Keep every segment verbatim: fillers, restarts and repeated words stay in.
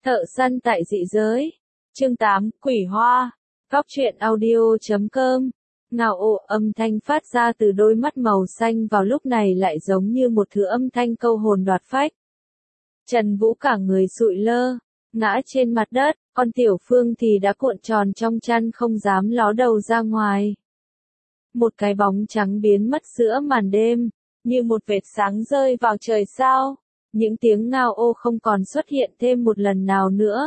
Thợ săn tại dị giới. Chương tám, Quỷ Hoa. Góc truyện audio chấm com. Ngao ồ, âm thanh phát ra từ đôi mắt màu xanh vào lúc này lại giống như một thứ âm thanh câu hồn đoạt phách. Trần Vũ cả người sụi lơ, ngã trên mặt đất, con Tiểu Phương thì đã cuộn tròn trong chăn không dám ló đầu ra ngoài. Một cái bóng trắng biến mất giữa màn đêm, như một vệt sáng rơi vào trời sao. Những tiếng ngao ô không còn xuất hiện thêm một lần nào nữa.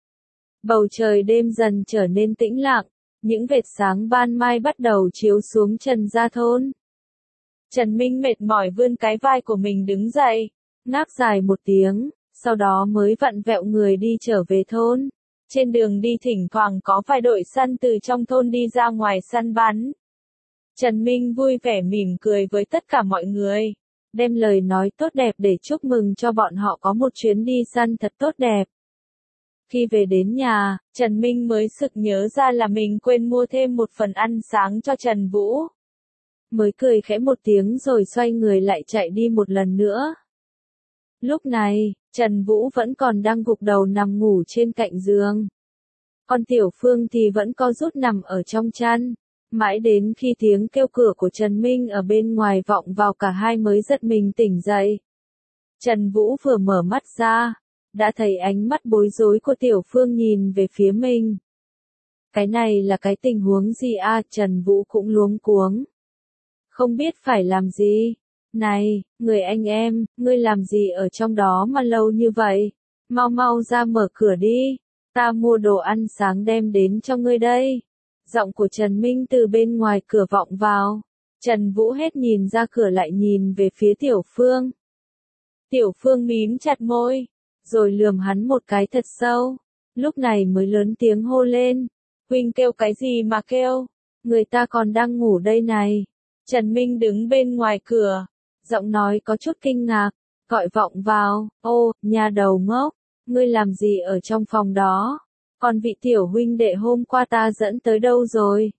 Bầu trời đêm dần trở nên tĩnh lặng, những vệt sáng ban mai bắt đầu chiếu xuống Trần gia thôn. Trần Minh mệt mỏi vươn cái vai của mình đứng dậy, ngáp dài một tiếng, sau đó mới vặn vẹo người đi trở về thôn. Trên đường đi thỉnh thoảng có vài đội săn từ trong thôn đi ra ngoài săn bắn. Trần Minh vui vẻ mỉm cười với tất cả mọi người, đem lời nói tốt đẹp để chúc mừng cho bọn họ có một chuyến đi săn thật tốt đẹp. Khi về đến nhà, Trần Minh mới sực nhớ ra là mình quên mua thêm một phần ăn sáng cho Trần Vũ. Mới cười khẽ một tiếng rồi xoay người lại chạy đi một lần nữa. Lúc này, Trần Vũ vẫn còn đang gục đầu nằm ngủ trên cạnh giường. Còn Tiểu Phương thì vẫn co rút nằm ở trong chăn. Mãi đến khi tiếng kêu cửa của Trần Minh ở bên ngoài vọng vào cả hai mới giật mình tỉnh dậy. Trần Vũ vừa mở mắt ra, đã thấy ánh mắt bối rối của Tiểu Phương nhìn về phía mình. Cái này là cái tình huống gì à? Trần Vũ cũng luống cuống. Không biết phải làm gì. Này, người anh em, ngươi làm gì ở trong đó mà lâu như vậy? Mau mau ra mở cửa đi, ta mua đồ ăn sáng đem đến cho ngươi đây. Giọng của Trần Minh từ bên ngoài cửa vọng vào. Trần Vũ hết nhìn ra cửa lại nhìn về phía Tiểu Phương. Tiểu Phương mím chặt môi, rồi lườm hắn một cái thật sâu. Lúc này mới lớn tiếng hô lên. Huynh kêu cái gì mà kêu? Người ta còn đang ngủ đây này. Trần Minh đứng bên ngoài cửa, giọng nói có chút kinh ngạc, gọi vọng vào. Ô, nhà đầu ngốc, ngươi làm gì ở trong phòng đó? Còn vị tiểu huynh đệ hôm qua ta dẫn tới đâu rồi?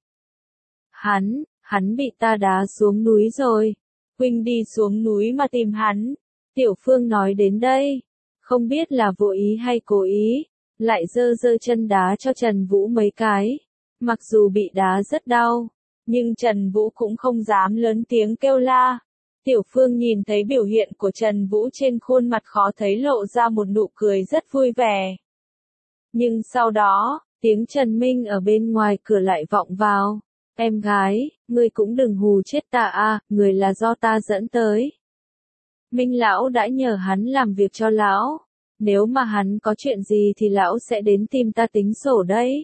Hắn, hắn bị ta đá xuống núi rồi. Huynh đi xuống núi mà tìm hắn. Tiểu Phương nói đến đây, không biết là vô ý hay cố ý, lại giơ giơ chân đá cho Trần Vũ mấy cái. Mặc dù bị đá rất đau, nhưng Trần Vũ cũng không dám lớn tiếng kêu la. Tiểu Phương nhìn thấy biểu hiện của Trần Vũ trên khuôn mặt khó thấy lộ ra một nụ cười rất vui vẻ. Nhưng sau đó, tiếng Trần Minh ở bên ngoài cửa lại vọng vào. Em gái, ngươi cũng đừng hù chết ta à, người là do ta dẫn tới. Minh lão đã nhờ hắn làm việc cho lão. Nếu mà hắn có chuyện gì thì lão sẽ đến tìm ta tính sổ đấy.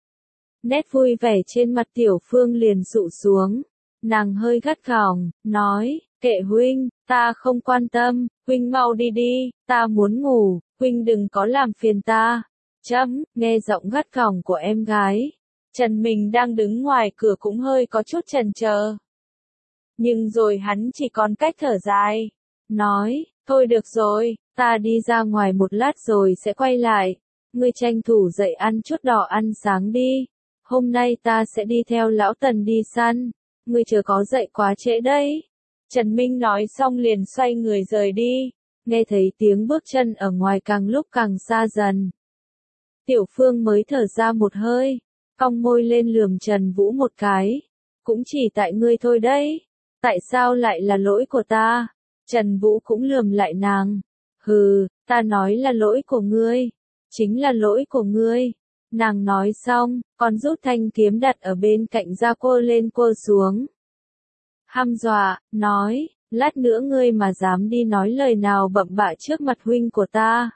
Nét vui vẻ trên mặt Tiểu Phương liền sụ xuống. Nàng hơi gắt gỏng, nói, kệ huynh, ta không quan tâm, huynh mau đi đi, ta muốn ngủ, huynh đừng có làm phiền ta. Chấm, nghe giọng gắt gỏng của em gái. Trần Minh đang đứng ngoài cửa cũng hơi có chút chần chờ. Nhưng rồi hắn chỉ còn cách thở dài. Nói, thôi được rồi, ta đi ra ngoài một lát rồi sẽ quay lại. Ngươi tranh thủ dậy ăn chút đỏ ăn sáng đi. Hôm nay ta sẽ đi theo lão Tần đi săn. Ngươi chớ có dậy quá trễ đấy. Trần Minh nói xong liền xoay người rời đi. Nghe thấy tiếng bước chân ở ngoài càng lúc càng xa dần. Tiểu Phương mới thở ra một hơi, cong môi lên lườm Trần Vũ một cái. Cũng chỉ tại ngươi thôi đấy. Tại sao lại là lỗi của ta? Trần Vũ cũng lườm lại nàng. Hừ, ta nói là lỗi của ngươi. Chính là lỗi của ngươi. Nàng nói xong, còn rút thanh kiếm đặt ở bên cạnh ra quơ lên quơ xuống. Hăm dọa, nói, lát nữa ngươi mà dám đi nói lời nào bậm bạ trước mặt huynh của ta.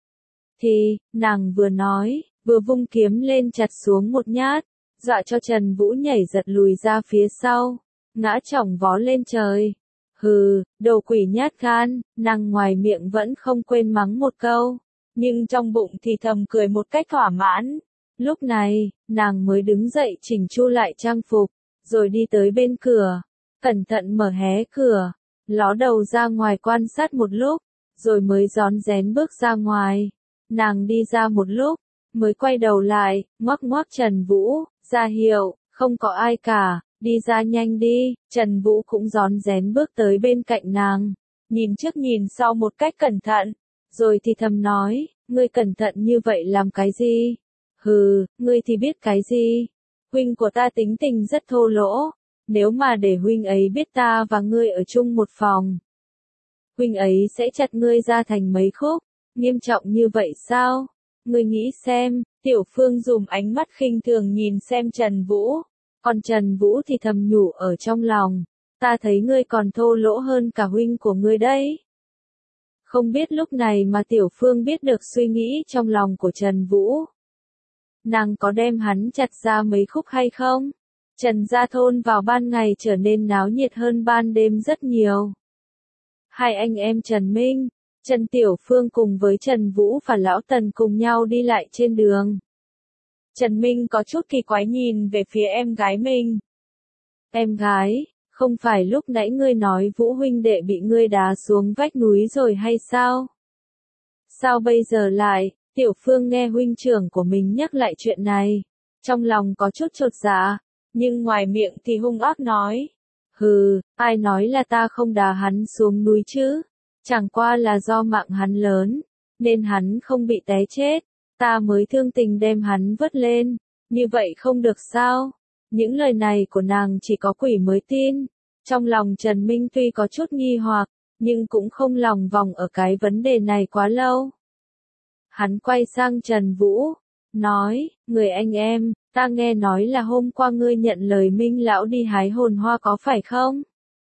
Thì, nàng vừa nói, vừa vung kiếm lên chặt xuống một nhát, dọa cho Trần Vũ nhảy giật lùi ra phía sau, ngã chỏng vó lên trời. Hừ, đồ quỷ nhát gan, nàng ngoài miệng vẫn không quên mắng một câu, nhưng trong bụng thì thầm cười một cách thỏa mãn. Lúc này, nàng mới đứng dậy chỉnh chu lại trang phục, rồi đi tới bên cửa, cẩn thận mở hé cửa, ló đầu ra ngoài quan sát một lúc, rồi mới rón rén bước ra ngoài. Nàng đi ra một lúc, mới quay đầu lại, ngoắc ngoắc Trần Vũ, ra hiệu, không có ai cả, đi ra nhanh đi. Trần Vũ cũng rón rén bước tới bên cạnh nàng, nhìn trước nhìn sau một cách cẩn thận, rồi thì thầm nói, ngươi cẩn thận như vậy làm cái gì? Hừ, ngươi thì biết cái gì? Huynh của ta tính tình rất thô lỗ, nếu mà để huynh ấy biết ta và ngươi ở chung một phòng, huynh ấy sẽ chặt ngươi ra thành mấy khúc, nghiêm trọng như vậy sao? Ngươi nghĩ xem, Tiểu Phương dùng ánh mắt khinh thường nhìn xem Trần Vũ, còn Trần Vũ thì thầm nhủ ở trong lòng, ta thấy ngươi còn thô lỗ hơn cả huynh của ngươi đấy. Không biết lúc này mà Tiểu Phương biết được suy nghĩ trong lòng của Trần Vũ. Nàng có đem hắn chặt ra mấy khúc hay không? Trần gia thôn vào ban ngày trở nên náo nhiệt hơn ban đêm rất nhiều. Hai anh em Trần Minh, Trần Tiểu Phương cùng với Trần Vũ và Lão Tần cùng nhau đi lại trên đường. Trần Minh có chút kỳ quái nhìn về phía em gái mình. Em gái, không phải lúc nãy ngươi nói Vũ huynh đệ bị ngươi đá xuống vách núi rồi hay sao? Sao bây giờ lại? Tiểu Phương nghe huynh trưởng của mình nhắc lại chuyện này, trong lòng có chút chột dạ, nhưng ngoài miệng thì hung ác nói. Hừ, ai nói là ta không đá hắn xuống núi chứ? Chẳng qua là do mạng hắn lớn, nên hắn không bị té chết, ta mới thương tình đem hắn vớt lên, như vậy không được sao? Những lời này của nàng chỉ có quỷ mới tin. Trong lòng Trần Minh tuy có chút nghi hoặc, nhưng cũng không lòng vòng ở cái vấn đề này quá lâu. Hắn quay sang Trần Vũ, nói, người anh em, ta nghe nói là hôm qua ngươi nhận lời Minh lão đi hái hồn hoa có phải không?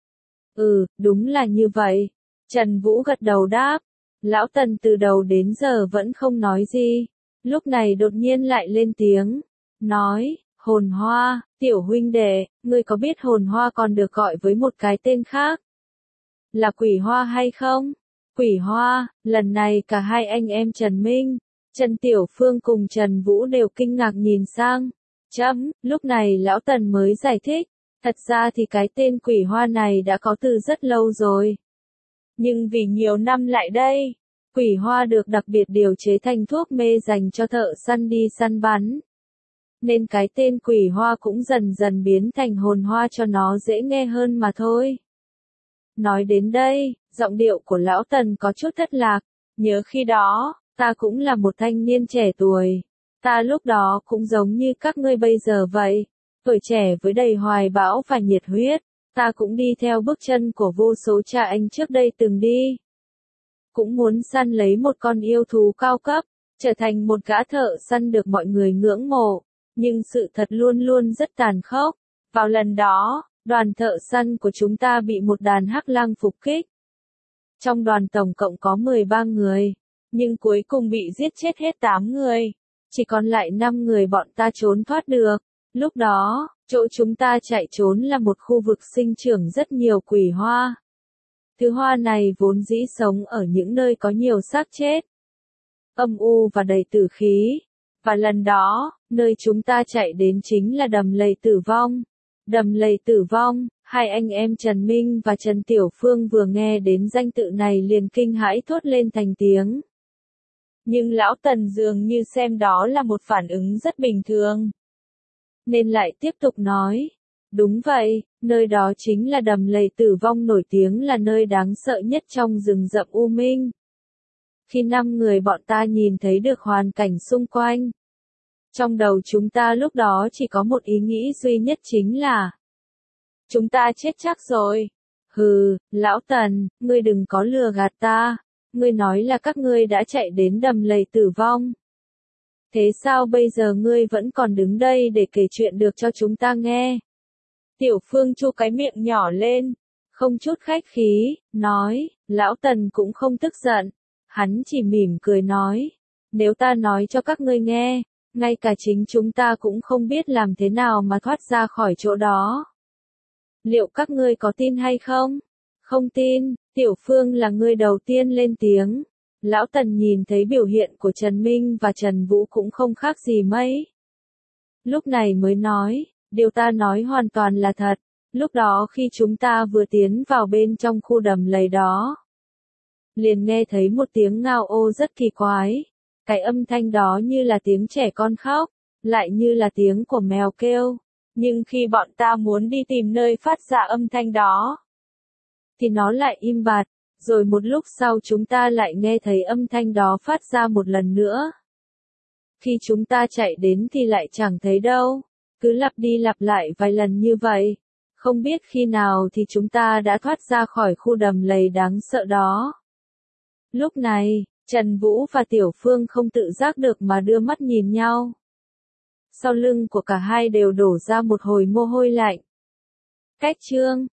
Ừ, đúng là như vậy. Trần Vũ gật đầu đáp. Lão Tần từ đầu đến giờ vẫn không nói gì. Lúc này đột nhiên lại lên tiếng. Nói, hồn hoa, tiểu huynh đệ, ngươi có biết hồn hoa còn được gọi với một cái tên khác? Là quỷ hoa hay không? Quỷ hoa, lần này cả hai anh em Trần Minh, Trần Tiểu Phương cùng Trần Vũ đều kinh ngạc nhìn sang. Chấm, lúc này Lão Tần mới giải thích. Thật ra thì cái tên quỷ hoa này đã có từ rất lâu rồi. Nhưng vì nhiều năm lại đây, quỷ hoa được đặc biệt điều chế thành thuốc mê dành cho thợ săn đi săn bắn. Nên cái tên quỷ hoa cũng dần dần biến thành hồn hoa cho nó dễ nghe hơn mà thôi. Nói đến đây, giọng điệu của Lão Tần có chút thất lạc. Nhớ khi đó, ta cũng là một thanh niên trẻ tuổi. Ta lúc đó cũng giống như các ngươi bây giờ vậy. Tuổi trẻ với đầy hoài bão và nhiệt huyết. Ta cũng đi theo bước chân của vô số cha anh trước đây từng đi. Cũng muốn săn lấy một con yêu thú cao cấp, trở thành một gã thợ săn được mọi người ngưỡng mộ. Nhưng sự thật luôn luôn rất tàn khốc. Vào lần đó, đoàn thợ săn của chúng ta bị một đàn hắc lang phục kích. Trong đoàn tổng cộng có mười ba người, nhưng cuối cùng bị giết chết hết tám người. Chỉ còn lại năm người bọn ta trốn thoát được. Lúc đó, chỗ chúng ta chạy trốn là một khu vực sinh trưởng rất nhiều quỷ hoa. Thứ hoa này vốn dĩ sống ở những nơi có nhiều xác chết, âm u và đầy tử khí. Và lần đó, nơi chúng ta chạy đến chính là đầm lầy tử vong. Đầm lầy tử vong, hai anh em Trần Minh và Trần Tiểu Phương vừa nghe đến danh tự này liền kinh hãi thốt lên thành tiếng. Nhưng Lão Tần dường như xem đó là một phản ứng rất bình thường. Nên lại tiếp tục nói. Đúng vậy, nơi đó chính là đầm lầy tử vong nổi tiếng là nơi đáng sợ nhất trong rừng rậm U Minh. Khi năm người bọn ta nhìn thấy được hoàn cảnh xung quanh, trong đầu chúng ta lúc đó chỉ có một ý nghĩ duy nhất chính là chúng ta chết chắc rồi. Hừ, Lão Tần, ngươi đừng có lừa gạt ta. Ngươi nói là các ngươi đã chạy đến đầm lầy tử vong. Thế sao bây giờ ngươi vẫn còn đứng đây để kể chuyện được cho chúng ta nghe? Tiểu Phương chu cái miệng nhỏ lên, không chút khách khí, nói, Lão Tần cũng không tức giận. Hắn chỉ mỉm cười nói, nếu ta nói cho các ngươi nghe, ngay cả chính chúng ta cũng không biết làm thế nào mà thoát ra khỏi chỗ đó. Liệu các ngươi có tin hay không? Không tin. Tiểu Phương là người đầu tiên lên tiếng. Lão Tần nhìn thấy biểu hiện của Trần Minh và Trần Vũ cũng không khác gì mấy. Lúc này mới nói, điều ta nói hoàn toàn là thật. Lúc đó khi chúng ta vừa tiến vào bên trong khu đầm lầy đó, liền nghe thấy một tiếng ngao ô rất kỳ quái. Cái âm thanh đó như là tiếng trẻ con khóc, lại như là tiếng của mèo kêu. Nhưng khi bọn ta muốn đi tìm nơi phát ra âm thanh đó, thì nó lại im bặt. Rồi một lúc sau chúng ta lại nghe thấy âm thanh đó phát ra một lần nữa. Khi chúng ta chạy đến thì lại chẳng thấy đâu. Cứ lặp đi lặp lại vài lần như vậy. Không biết khi nào thì chúng ta đã thoát ra khỏi khu đầm lầy đáng sợ đó. Lúc này, Trần Vũ và Tiểu Phương không tự giác được mà đưa mắt nhìn nhau. Sau lưng của cả hai đều đổ ra một hồi mồ hôi lạnh. Cách chương